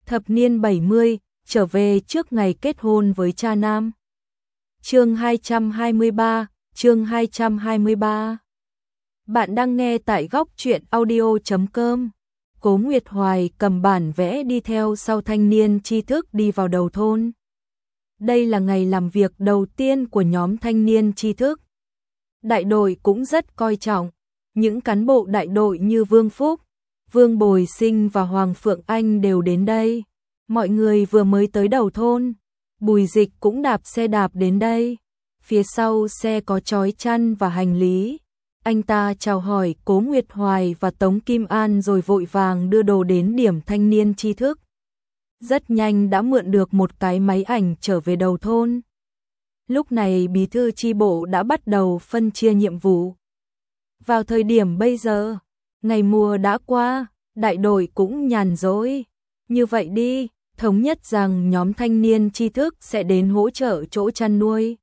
Thập niên 70, trở về trước ngày kết hôn với cha nam. Chương 223, chương 223. Bạn đang nghe tại góc truyện audio.com. Cố Nguyệt Hoài cầm bản vẽ đi theo sau thanh niên tri thức đi vào đầu thôn. Đây là ngày làm việc đầu tiên của nhóm thanh niên tri thức. Đại đội cũng rất coi trọng. Những cán bộ đại đội như Vương Phúc, Vương Bồi Sinh và Hoàng Phượng Anh đều đến đây. Mọi người vừa mới tới đầu thôn. Bùi Dịch cũng đạp xe đạp đến đây. Phía sau xe có trói chăn và hành lý. Anh ta chào hỏi Cố Nguyệt Hoài và Tống Kim An rồi vội vàng đưa đồ đến điểm thanh niên tri thức. Rất nhanh đã mượn được một cái máy ảnh trở về đầu thôn. Lúc này bí thư chi bộ đã bắt đầu phân chia nhiệm vụ. Vào thời điểm bây giờ, ngày mùa đã qua, đại đội cũng nhàn rỗi. Như vậy đi, thống nhất rằng nhóm thanh niên tri thức sẽ đến hỗ trợ chỗ chăn nuôi.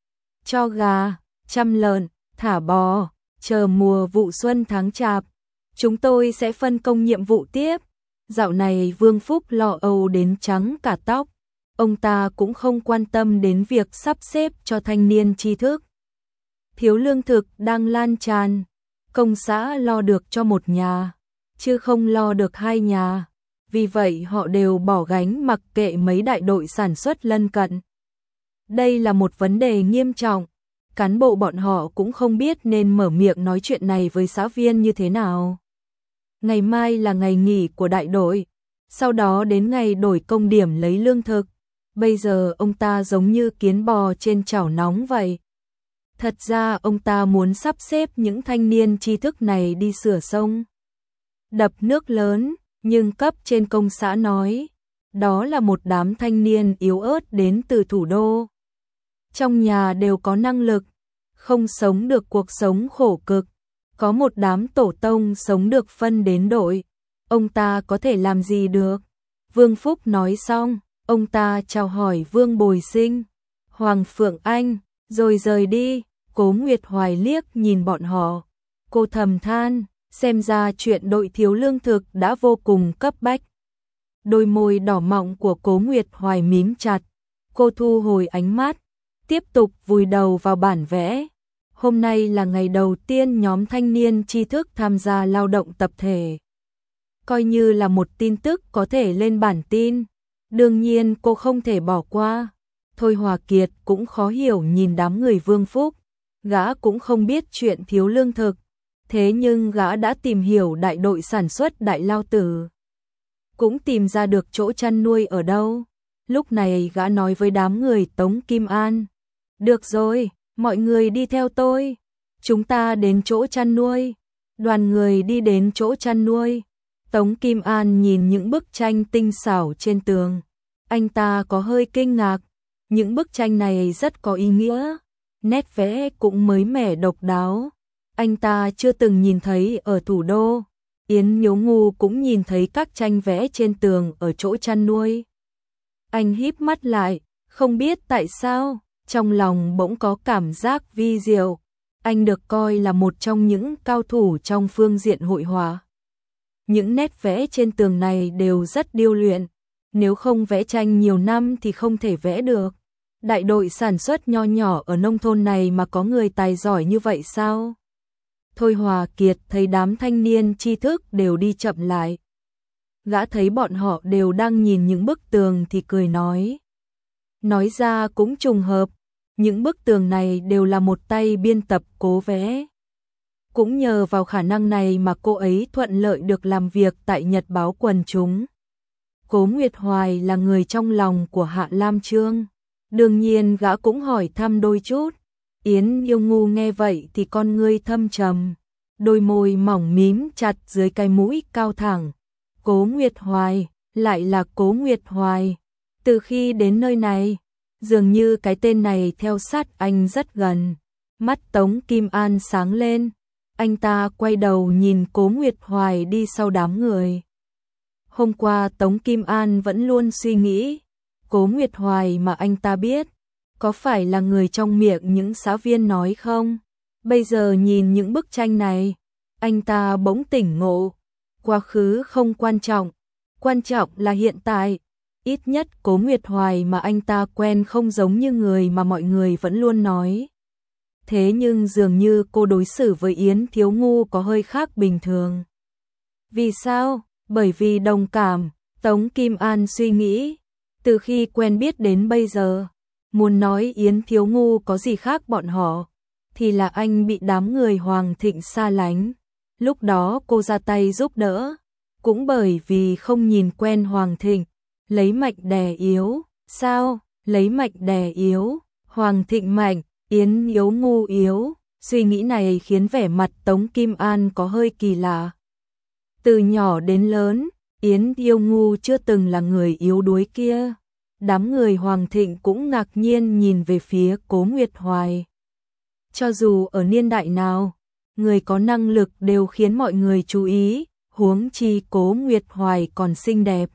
Cho gà, chăm lợn, thả bò, chờ mùa vụ xuân tháng chạp. Chúng tôi sẽ phân công nhiệm vụ tiếp. Dạo này Vương Phúc lo âu đến trắng cả tóc. Ông ta cũng không quan tâm đến việc sắp xếp cho thanh niên tri thức. Thiếu lương thực đang lan tràn. Công xã lo được cho một nhà, chứ không lo được hai nhà. Vì vậy họ đều bỏ gánh mặc kệ mấy đại đội sản xuất lân cận. Đây là một vấn đề nghiêm trọng. Cán bộ bọn họ cũng không biết nên mở miệng nói chuyện này với xã viên như thế nào. Ngày mai là ngày nghỉ của đại đội, sau đó đến ngày đổi công điểm lấy lương thực. Bây giờ ông ta giống như kiến bò trên chảo nóng vậy. Thật ra ông ta muốn sắp xếp những thanh niên tri thức này đi sửa sông, đập nước lớn, nhưng cấp trên công xã nói, đó là một đám thanh niên yếu ớt đến từ thủ đô. Trong nhà đều có năng lực, không sống được cuộc sống khổ cực. Có một đám tổ tông sống được phân đến đội. Ông ta có thể làm gì được? Vương Phúc nói xong, ông ta chào hỏi Vương Bồi Sinh, Hoàng Phượng Anh, rồi rời đi. Cố Nguyệt Hoài liếc nhìn bọn họ. Cô thầm than, xem ra chuyện đội thiếu lương thực đã vô cùng cấp bách. Đôi môi đỏ mọng của Cố Nguyệt Hoài mím chặt. Cô thu hồi ánh mắt, tiếp tục vùi đầu vào bản vẽ. Hôm nay là ngày đầu tiên nhóm thanh niên tri thức tham gia lao động tập thể. Coi như là một tin tức có thể lên bản tin. Đương nhiên cô không thể bỏ qua. Thôi Hòa Kiệt cũng khó hiểu nhìn đám người Vương Phúc. Gã cũng không biết chuyện thiếu lương thực. Thế nhưng gã đã tìm hiểu đại đội sản xuất Đại Lao Tử. Cũng tìm ra được chỗ chăn nuôi ở đâu. Lúc này gã nói với đám người Tống Kim An. Được rồi, mọi người đi theo tôi. Chúng ta đến chỗ chăn nuôi. Đoàn người đi đến chỗ chăn nuôi. Tống Kim An nhìn những bức tranh tinh xảo trên tường. Anh ta có hơi kinh ngạc. Những bức tranh này rất có ý nghĩa. Nét vẽ cũng mới mẻ độc đáo. Anh ta chưa từng nhìn thấy ở thủ đô. Yến Nhếu Ngu cũng nhìn thấy các tranh vẽ trên tường ở chỗ chăn nuôi. Anh híp mắt lại, không biết tại sao, trong lòng bỗng có cảm giác vi diệu. Anh được coi là một trong những cao thủ trong phương diện hội họa. Những nét vẽ trên tường này đều rất điêu luyện. Nếu không vẽ tranh nhiều năm thì không thể vẽ được. Đại đội sản xuất nho nhỏ ở nông thôn này mà có người tài giỏi như vậy sao? Thôi Hòa Kiệt thấy đám thanh niên tri thức đều đi chậm lại. Gã thấy bọn họ đều đang nhìn những bức tường thì cười nói. Nói ra cũng trùng hợp, những bức tường này đều là một tay biên tập Cố vẽ. Cũng nhờ vào khả năng này mà cô ấy thuận lợi được làm việc tại Nhật báo Quần chúng. Cố Nguyệt Hoài là người trong lòng của Hạ Lam Trương. Đương nhiên gã cũng hỏi thăm đôi chút. Yến Yêu Ngu nghe vậy thì con ngươi thâm trầm, đôi môi mỏng mím chặt dưới cái mũi cao thẳng. Cố Nguyệt Hoài, lại là Cố Nguyệt Hoài. Từ khi đến nơi này, dường như cái tên này theo sát anh rất gần. Mắt Tống Kim An sáng lên, anh ta quay đầu nhìn Cố Nguyệt Hoài đi sau đám người. Hôm qua Tống Kim An vẫn luôn suy nghĩ, Cố Nguyệt Hoài mà anh ta biết, có phải là người trong miệng những xã viên nói không? Bây giờ nhìn những bức tranh này, anh ta bỗng tỉnh ngộ. Quá khứ không quan trọng, quan trọng là hiện tại. Ít nhất Cố Nguyệt Hoài mà anh ta quen không giống như người mà mọi người vẫn luôn nói. Thế nhưng dường như cô đối xử với Yến Thiếu Ngu có hơi khác bình thường. Vì sao? Bởi vì đồng cảm, Tống Kim An suy nghĩ. Từ khi quen biết đến bây giờ, muốn nói Yến Thiếu Ngu có gì khác bọn họ, thì là anh bị đám người Hoàng Thịnh xa lánh. Lúc đó cô ra tay giúp đỡ, cũng bởi vì không nhìn quen Hoàng Thịnh, lấy mạnh đè yếu. Sao? Lấy mạnh đè yếu, Hoàng Thịnh mạnh, Yến Thiếu Ngu yếu. Suy nghĩ này khiến vẻ mặt Tống Kim An có hơi kỳ lạ. Từ nhỏ đến lớn, Yến Thiếu Ngu chưa từng là người yếu đuối kia. Đám người Hoàng Thịnh cũng ngạc nhiên nhìn về phía Cố Nguyệt Hoài. Cho dù ở niên đại nào, người có năng lực đều khiến mọi người chú ý, huống chi Cố Nguyệt Hoài còn xinh đẹp.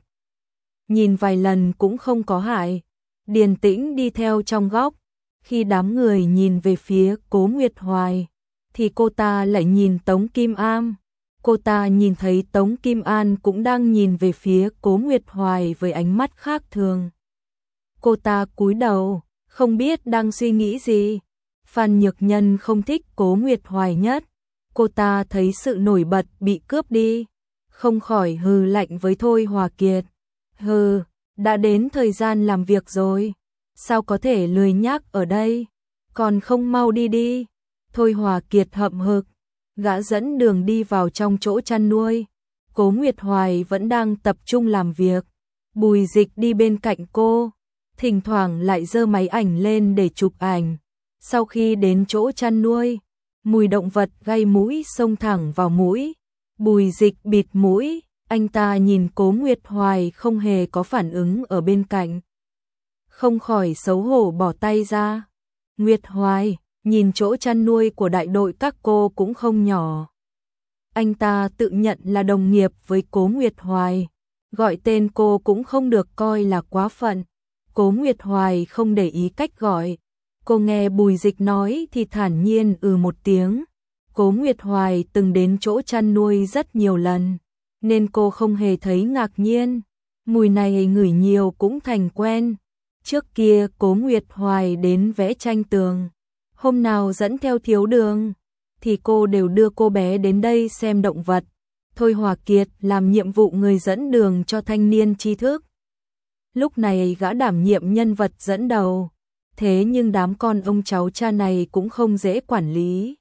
Nhìn vài lần cũng không có hại. Điền Tĩnh đi theo trong góc, khi đám người nhìn về phía Cố Nguyệt Hoài, thì cô ta lại nhìn Tống Kim An. Cô ta nhìn thấy Tống Kim An cũng đang nhìn về phía Cố Nguyệt Hoài với ánh mắt khác thường. Cô ta cúi đầu, không biết đang suy nghĩ gì. Phan Nhược Nhân không thích Cố Nguyệt Hoài nhất. Cô ta thấy sự nổi bật bị cướp đi, không khỏi hừ lạnh với Thôi Hòa Kiệt. Hừ, đã đến thời gian làm việc rồi, sao có thể lười nhác ở đây, còn không mau đi đi. Thôi Hòa Kiệt hậm hực, gã dẫn đường đi vào trong chỗ chăn nuôi. Cố Nguyệt Hoài vẫn đang tập trung làm việc. Bùi Dịch đi bên cạnh cô, thỉnh thoảng lại giơ máy ảnh lên để chụp ảnh. Sau khi đến chỗ chăn nuôi, mùi động vật gây mũi xông thẳng vào mũi. Bùi Dịch bịt mũi, anh ta nhìn Cố Nguyệt Hoài không hề có phản ứng ở bên cạnh, không khỏi xấu hổ bỏ tay ra. Nguyệt Hoài, nhìn chỗ chăn nuôi của đại đội các cô cũng không nhỏ. Anh ta tự nhận là đồng nghiệp với Cố Nguyệt Hoài, gọi tên cô cũng không được coi là quá phận. Cố Nguyệt Hoài không để ý cách gọi. Cô nghe Bùi Dịch nói thì thản nhiên một tiếng. Cố Nguyệt Hoài từng đến chỗ chăn nuôi rất nhiều lần, nên cô không hề thấy ngạc nhiên. Mùi này ngửi nhiều cũng thành quen. Trước kia Cố Nguyệt Hoài đến vẽ tranh tường, hôm nào dẫn theo Thiếu Đường, thì cô đều đưa cô bé đến đây xem động vật. Thôi Hòa Kiệt làm nhiệm vụ người dẫn đường cho thanh niên tri thức. Lúc này gã đảm nhiệm nhân vật dẫn đầu, thế nhưng đám con ông cháu cha này cũng không dễ quản lý.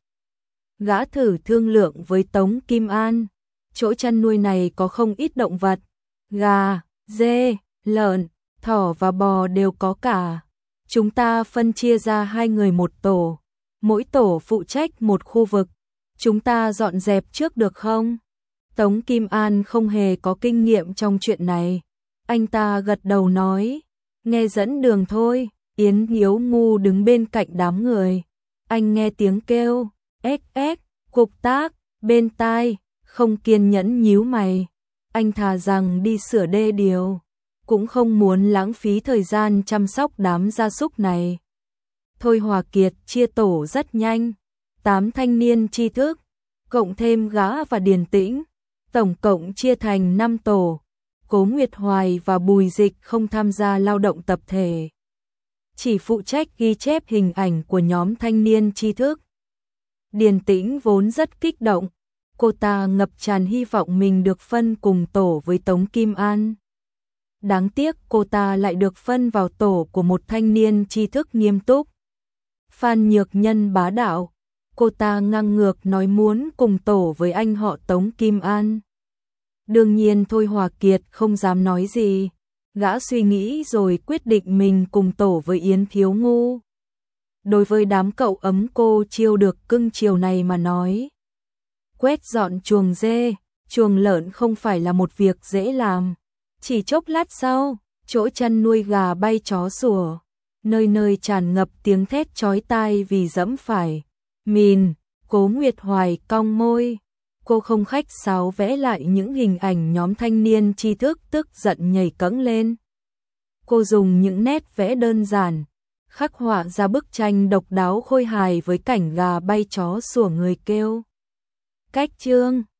Gã thử thương lượng với Tống Kim An, chỗ chăn nuôi này có không ít động vật, gà, dê, lợn, thỏ và bò đều có cả. Chúng ta phân chia ra 2 người một tổ, mỗi tổ phụ trách một khu vực. Chúng ta dọn dẹp trước được không? Tống Kim An không hề có kinh nghiệm trong chuyện này. Anh ta gật đầu nói, nghe dẫn đường thôi. Yến Thiếu Ngu đứng bên cạnh đám người. Anh nghe tiếng kêu, ếch ếch, cục tác, bên tai, không kiên nhẫn nhíu mày. Anh thà rằng đi sửa đê điều, cũng không muốn lãng phí thời gian chăm sóc đám gia súc này. Thôi Hòa Kiệt chia tổ rất nhanh, 8 thanh niên tri thức, cộng thêm gã và Điền Tĩnh, tổng cộng chia thành 5 tổ. Cố Nguyệt Hoài và Bùi Dịch không tham gia lao động tập thể, chỉ phụ trách ghi chép hình ảnh của nhóm thanh niên tri thức. Điền Tĩnh vốn rất kích động, cô ta ngập tràn hy vọng mình được phân cùng tổ với Tống Kim An. Đáng tiếc cô ta lại được phân vào tổ của một thanh niên tri thức nghiêm túc. Phan Nhược Nhân bá đạo, cô ta ngang ngược nói muốn cùng tổ với anh họ Tống Kim An. Đương nhiên Thôi Hòa Kiệt không dám nói gì, gã suy nghĩ rồi quyết định mình cùng tổ với Yến Thiếu Ngu. Đối với đám cậu ấm cô chiêu được cưng chiều này mà nói, quét dọn chuồng dê, chuồng lợn không phải là một việc dễ làm. Chỉ chốc lát sau, chỗ chăn nuôi gà bay chó sủa, nơi nơi tràn ngập tiếng thét chói tai vì dẫm phải mìn. Cố Nguyệt Hoài cong môi, cô không khách sáo vẽ lại những hình ảnh nhóm thanh niên tri thức tức giận nhảy cẫng lên. Cô dùng những nét vẽ đơn giản, khắc họa ra bức tranh độc đáo khôi hài với cảnh gà bay chó sủa người kêu. Cách chương